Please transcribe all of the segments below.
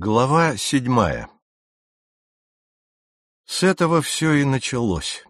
Глава 7. С этого все и началось.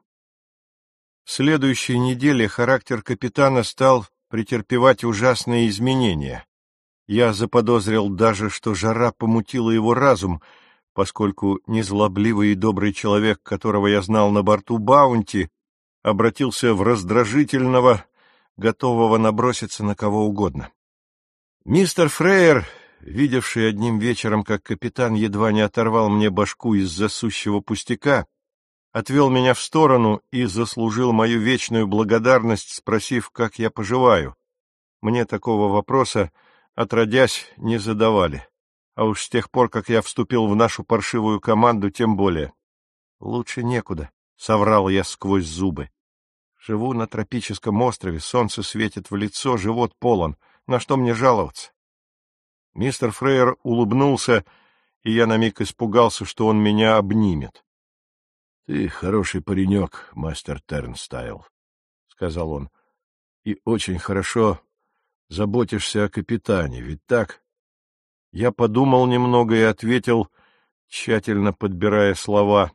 В следующей неделе характер капитана стал претерпевать ужасные изменения. Я заподозрил даже, что жара помутила его разум, поскольку незлобливый и добрый человек, которого я знал на борту Баунти, обратился в раздражительного, готового наброситься на кого угодно. Мистер Фрейер, видевший одним вечером, как капитан едва не оторвал мне башку из-за сущего пустяка, отвел меня в сторону и заслужил мою вечную благодарность, спросив, как я поживаю. Мне такого вопроса, отродясь, не задавали, а уж с тех пор, как я вступил в нашу паршивую команду, тем более. «Лучше некуда», — соврал я сквозь зубы. «Живу на тропическом острове, солнце светит в лицо, живот полон. На что мне жаловаться?» Мистер Фрейер улыбнулся, и я на миг испугался, что он меня обнимет. — Ты хороший паренек, мастер Тернстайл, — сказал он, — и очень хорошо заботишься о капитане, ведь так? Я подумал немного и ответил, тщательно подбирая слова.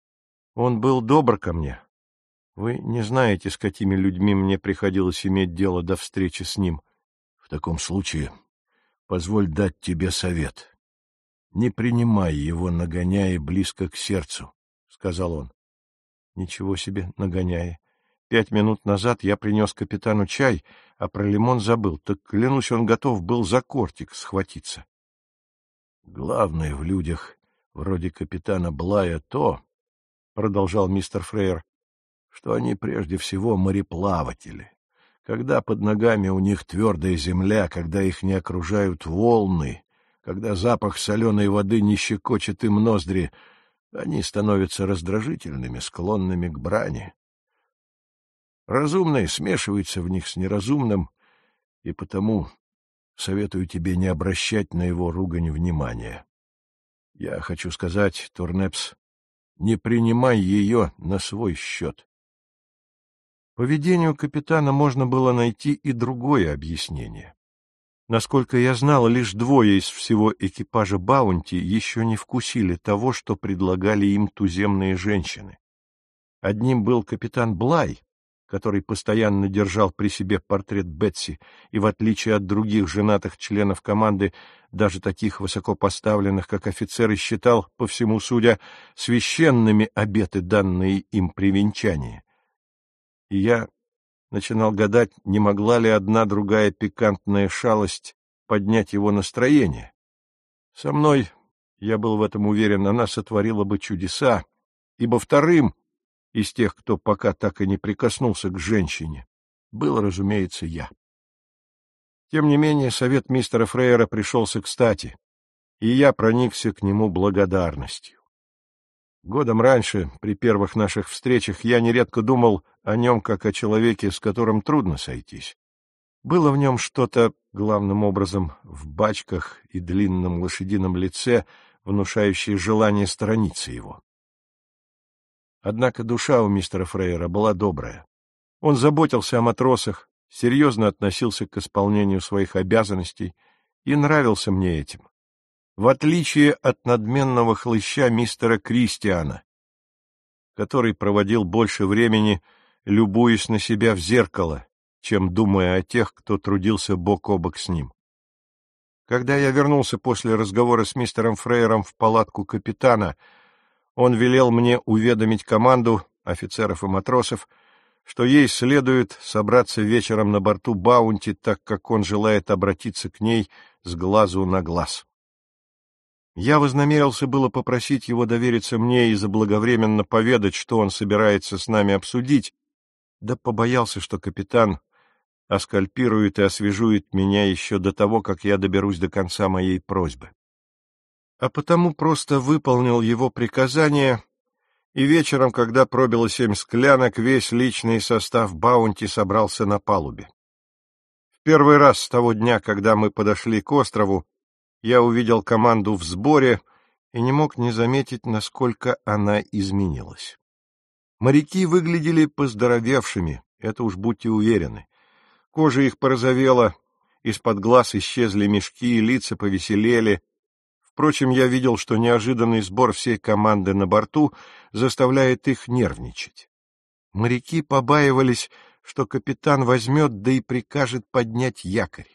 Он был добр ко мне. Вы не знаете, с какими людьми мне приходилось иметь дело до встречи с ним. В таком случае позволь дать тебе совет. Не принимай его, нагоняя близко к сердцу, — сказал он. Ничего себе, нагоняя. 5 минут назад я принес капитану чай, а про лимон забыл. Так, клянусь, он готов был за кортик схватиться. Главное в людях, вроде капитана Блая, то, — продолжал мистер Фрейер, — что они прежде всего мореплаватели. Когда под ногами у них твердая земля, когда их не окружают волны, когда запах соленой воды не щекочет им ноздри, они становятся раздражительными, склонными к брани. Разумное смешивается в них с неразумным, и потому советую тебе не обращать на его ругань внимания. Я хочу сказать, Турнепс, не принимай ее на свой счет. Поведению капитана можно было найти и другое объяснение. Насколько я знал, лишь 2 из всего экипажа Баунти еще не вкусили того, что предлагали им туземные женщины. Одним был капитан Блай, который постоянно держал при себе портрет Бетси и, в отличие от других женатых членов команды, даже таких высокопоставленных, как офицеры, считал, по всему судя, священными обеты, данные им при венчании. И я начинал гадать, не могла ли одна другая пикантная шалость поднять его настроение. Со мной, я был в этом уверен, она сотворила бы чудеса, ибо вторым из тех, кто пока так и не прикоснулся к женщине, был, разумеется, я. Тем не менее, совет мистера Фрейера пришелся кстати, и я проникся к нему благодарностью. Годом раньше, при первых наших встречах, я нередко думал о нем как о человеке, с которым трудно сойтись. Было в нем что-то, главным образом, в бачках и длинном лошадином лице, внушающее желание сторониться его. Однако душа у мистера Фрейера была добрая. Он заботился о матросах, серьезно относился к исполнению своих обязанностей и нравился мне этим. В отличие от надменного хлыща мистера Кристиана, который проводил больше времени, любуясь на себя в зеркало, чем думая о тех, кто трудился бок о бок с ним. Когда я вернулся после разговора с мистером Фрейером в палатку капитана, он велел мне уведомить команду, офицеров и матросов, что ей следует собраться вечером на борту Баунти, так как он желает обратиться к ней с глазу на глаз. Я вознамерился было попросить его довериться мне и заблаговременно поведать, что он собирается с нами обсудить, да побоялся, что капитан оскальпирует и освежует меня еще до того, как я доберусь до конца моей просьбы. А потому просто выполнил его приказание, и вечером, когда пробило 7 склянок, весь личный состав Баунти собрался на палубе. В первый раз с того дня, когда мы подошли к острову, я увидел команду в сборе и не мог не заметить, насколько она изменилась. Моряки выглядели поздоровевшими, это уж будьте уверены. Кожа их порозовела, из-под глаз исчезли мешки, лица повеселели. Впрочем, я видел, что неожиданный сбор всей команды на борту заставляет их нервничать. Моряки побаивались, что капитан возьмет, да и прикажет поднять якорь.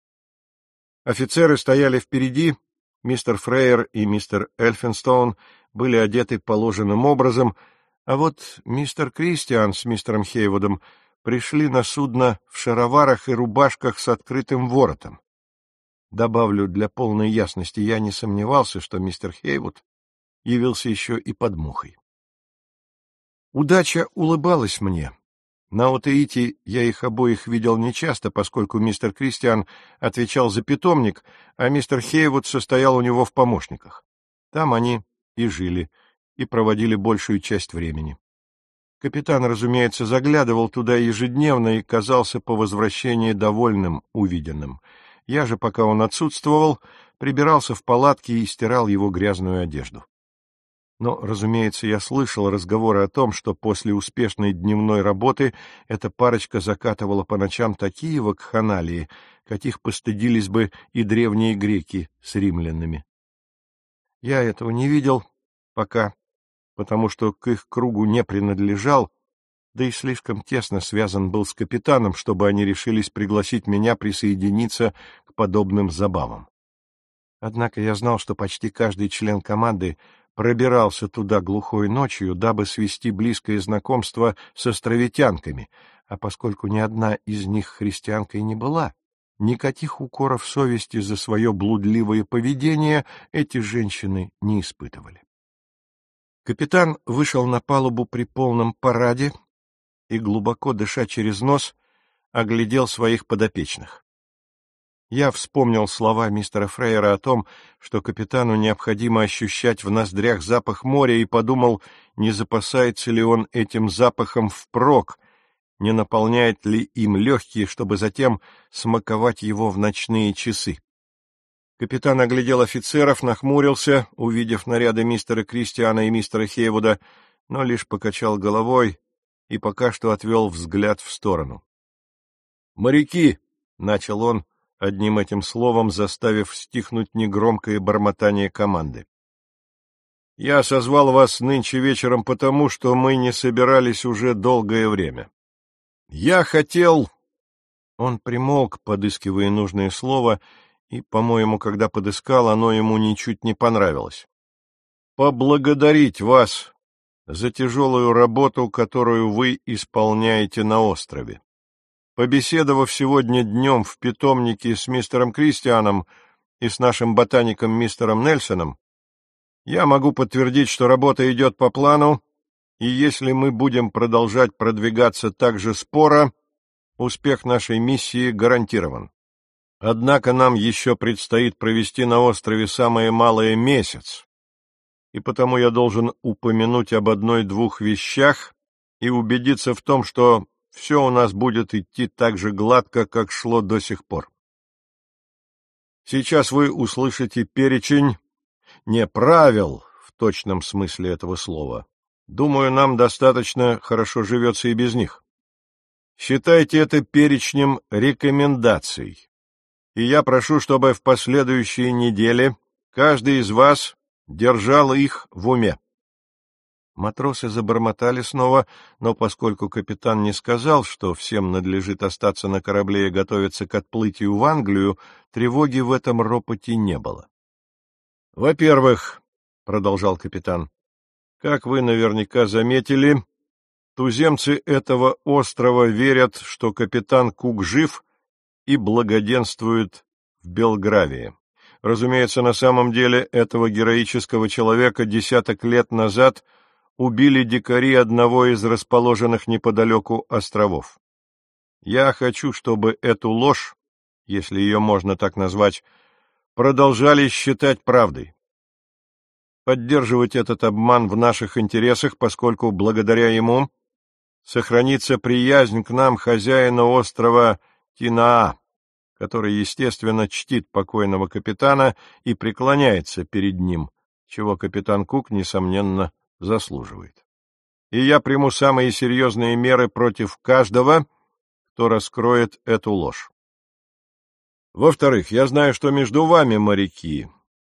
Офицеры стояли впереди, мистер Фрейер и мистер Эльфинстоун были одеты положенным образом, а вот мистер Кристиан с мистером Хейвудом пришли на судно в шароварах и рубашках с открытым воротом. Добавлю для полной ясности, я не сомневался, что мистер Хейвуд явился еще и под мухой. Удача улыбалась мне. На Утаити я их обоих видел нечасто, поскольку мистер Кристиан отвечал за питомник, а мистер Хейвуд состоял у него в помощниках. Там они и жили, и проводили большую часть времени. Капитан, разумеется, заглядывал туда ежедневно и казался по возвращении довольным увиденным. Я же, пока он отсутствовал, прибирался в палатке и стирал его грязную одежду. Но, разумеется, я слышал разговоры о том, что после успешной дневной работы эта парочка закатывала по ночам такие вакханалии, каких постыдились бы и древние греки с римлянами. Я этого не видел пока, потому что к их кругу не принадлежал, да и слишком тесно связан был с капитаном, чтобы они решились пригласить меня присоединиться к подобным забавам. Однако я знал, что почти каждый член команды пробирался туда глухой ночью, дабы свести близкое знакомство с островитянками, а поскольку ни одна из них христианкой не была, никаких укоров совести за свое блудливое поведение эти женщины не испытывали. Капитан вышел на палубу при полном параде и, глубоко дыша через нос, оглядел своих подопечных. Я вспомнил слова мистера Фрейера о том, что капитану необходимо ощущать в ноздрях запах моря, и подумал, не запасается ли он этим запахом впрок, не наполняет ли им легкие, чтобы затем смаковать его в ночные часы. Капитан оглядел офицеров, нахмурился, увидев наряды мистера Кристиана и мистера Хейвуда, но лишь покачал головой и пока что отвел взгляд в сторону. «Моряки!» — начал он, одним этим словом заставив стихнуть негромкое бормотание команды. «Я созвал вас нынче вечером потому, что мы не собирались уже долгое время. Я хотел...» Он примолк, подыскивая нужное слово, и, по-моему, когда подыскал, оно ему ничуть не понравилось. «Поблагодарить вас за тяжелую работу, которую вы исполняете на острове. Побеседовав сегодня днем в питомнике с мистером Кристианом и с нашим ботаником мистером Нельсоном, я могу подтвердить, что работа идет по плану, и если мы будем продолжать продвигаться так же споро, успех нашей миссии гарантирован. Однако нам еще предстоит провести на острове самое малое месяц, и потому я должен упомянуть об одной-двух вещах и убедиться в том, что все у нас будет идти так же гладко, как шло до сих пор. Сейчас вы услышите перечень не правил в точном смысле этого слова. Думаю, нам достаточно хорошо живется и без них. Считайте это перечнем рекомендаций. И я прошу, чтобы в последующие недели каждый из вас держал их в уме. Матросы забормотали снова, но поскольку капитан не сказал, что всем надлежит остаться на корабле и готовиться к отплытию в Англию, тревоги в этом ропоте не было. — Во-первых, — продолжал капитан, — как вы наверняка заметили, туземцы этого острова верят, что капитан Кук жив и благоденствует в Белгравии. Разумеется, на самом деле этого героического человека десяток лет назад убили дикари одного из расположенных неподалеку островов. Я хочу, чтобы эту ложь, если ее можно так назвать, продолжали считать правдой. Поддерживать этот обман в наших интересах, поскольку благодаря ему сохранится приязнь к нам хозяина острова Тинаа, который, естественно, чтит покойного капитана и преклоняется перед ним, чего капитан Кук, несомненно, заслуживает. И я приму самые серьезные меры против каждого, кто раскроет эту ложь. Во-вторых, я знаю, что между вами, моряки,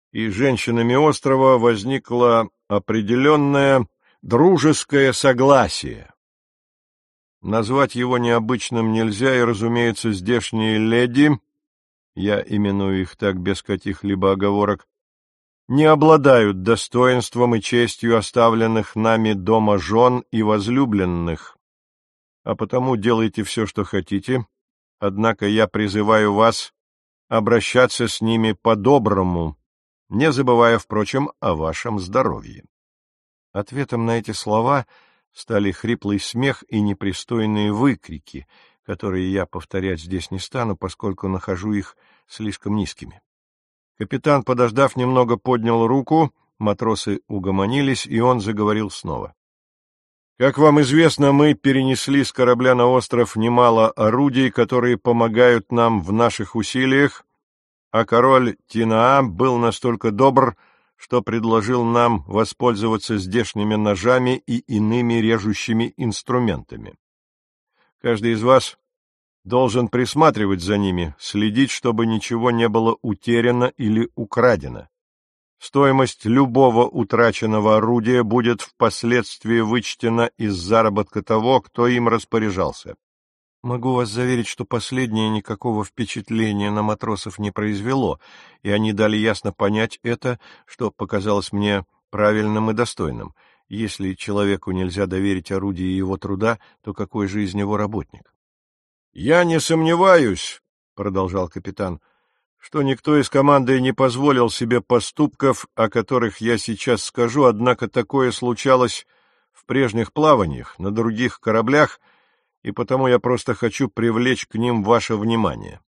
и женщинами острова возникло определенное дружеское согласие. Назвать его необычным нельзя, и, разумеется, здешние леди, я именую их так без каких-либо оговорок, не обладают достоинством и честью оставленных нами дома жен и возлюбленных, а потому делайте все, что хотите, однако я призываю вас обращаться с ними по-доброму, не забывая, впрочем, о вашем здоровье. Ответом на эти слова стали хриплый смех и непристойные выкрики, которые я повторять здесь не стану, поскольку нахожу их слишком низкими. Капитан, подождав немного, поднял руку, матросы угомонились, и он заговорил снова. Как вам известно, мы перенесли с корабля на остров немало орудий, которые помогают нам в наших усилиях, а король Тинаа был настолько добр, что предложил нам воспользоваться здешними ножами и иными режущими инструментами. Каждый из вас должен присматривать за ними, следить, чтобы ничего не было утеряно или украдено. Стоимость любого утраченного орудия будет впоследствии вычтена из заработка того, кто им распоряжался. Могу вас заверить, что последнее никакого впечатления на матросов не произвело, и они дали ясно понять это, что показалось мне правильным и достойным. Если человеку нельзя доверить орудие его труда, то какой же из него работник? — Я не сомневаюсь, — продолжал капитан, — что никто из команды не позволил себе поступков, о которых я сейчас скажу, однако такое случалось в прежних плаваниях, на других кораблях, и потому я просто хочу привлечь к ним ваше внимание.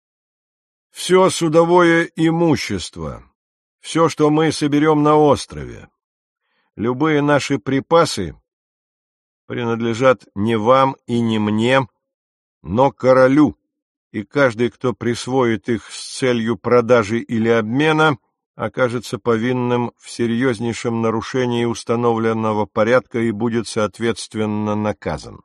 Все судовое имущество, все, что мы соберем на острове, любые наши припасы принадлежат не вам и не мне, но королю, и каждый, кто присвоит их с целью продажи или обмена, окажется повинным в серьезнейшем нарушении установленного порядка и будет соответственно наказан.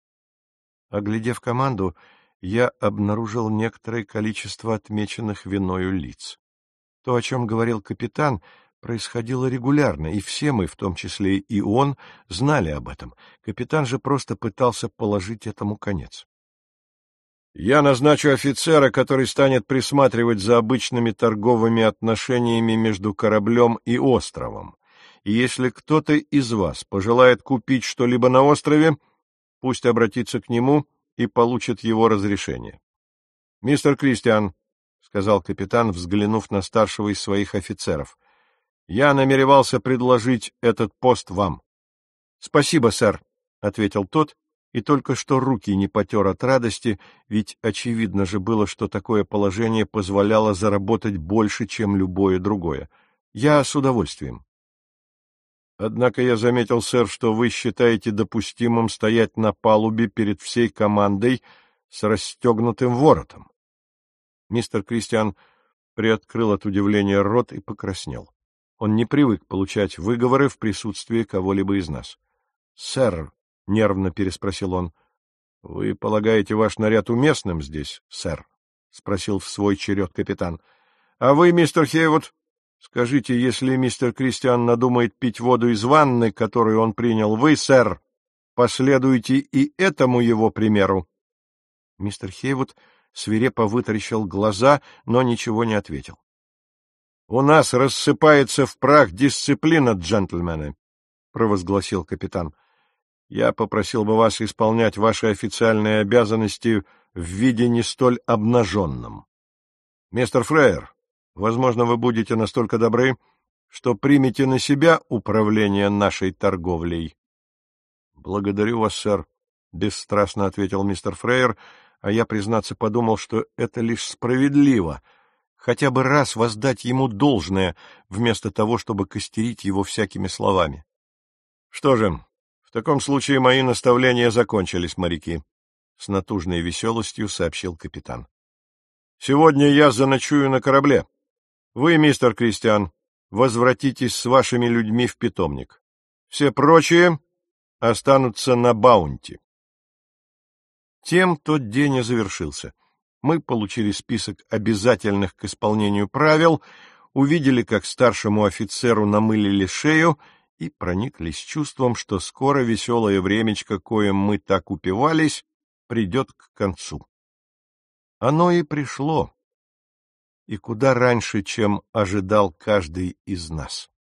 Оглядев команду, я обнаружил некоторое количество отмеченных виною лиц. То, о чем говорил капитан, происходило регулярно, и все мы, в том числе и он, знали об этом. Капитан же просто пытался положить этому конец. «Я назначу офицера, который станет присматривать за обычными торговыми отношениями между кораблем и островом, и если кто-то из вас пожелает купить что-либо на острове, пусть обратится к нему и получит его разрешение. — Мистер Кристиан, — сказал капитан, взглянув на старшего из своих офицеров, — я намеревался предложить этот пост вам. — Спасибо, сэр, — ответил тот, и только что руки не потер от радости, ведь очевидно же было, что такое положение позволяло заработать больше, чем любое другое. Я с удовольствием. Однако я заметил, сэр, что вы считаете допустимым стоять на палубе перед всей командой с расстегнутым воротом. Мистер Кристиан приоткрыл от удивления рот и покраснел. Он не привык получать выговоры в присутствии кого-либо из нас. — Сэр, — нервно переспросил он, — вы полагаете ваш наряд уместным здесь, сэр? — спросил в свой черед капитан. — А вы, мистер Хейвуд? Скажите, если мистер Кристиан надумает пить воду из ванны, которую он принял, вы, сэр, последуйте и этому его примеру. Мистер Хейвуд свирепо вытаращил глаза, но ничего не ответил. — У нас рассыпается в прах дисциплина, джентльмены, — провозгласил капитан. — Я попросил бы вас исполнять ваши официальные обязанности в виде не столь обнаженном. Мистер Фрейер, возможно, вы будете настолько добры, что примете на себя управление нашей торговлей. — Благодарю вас, сэр, — бесстрастно ответил мистер Фрейер, а я, признаться, подумал, что это лишь справедливо, хотя бы раз воздать ему должное, вместо того, чтобы костерить его всякими словами. — Что же, в таком случае мои наставления закончились, моряки, — с натужной веселостью сообщил капитан. — Сегодня я заночую на корабле. Вы, мистер Кристиан, возвратитесь с вашими людьми в питомник. Все прочие останутся на Баунти. Тем тот день и завершился. Мы получили список обязательных к исполнению правил, увидели, как старшему офицеру намылили шею, и прониклись чувством, что скоро веселое времечко, коим мы так упивались, придет к концу. Оно и пришло, и куда раньше, чем ожидал каждый из нас.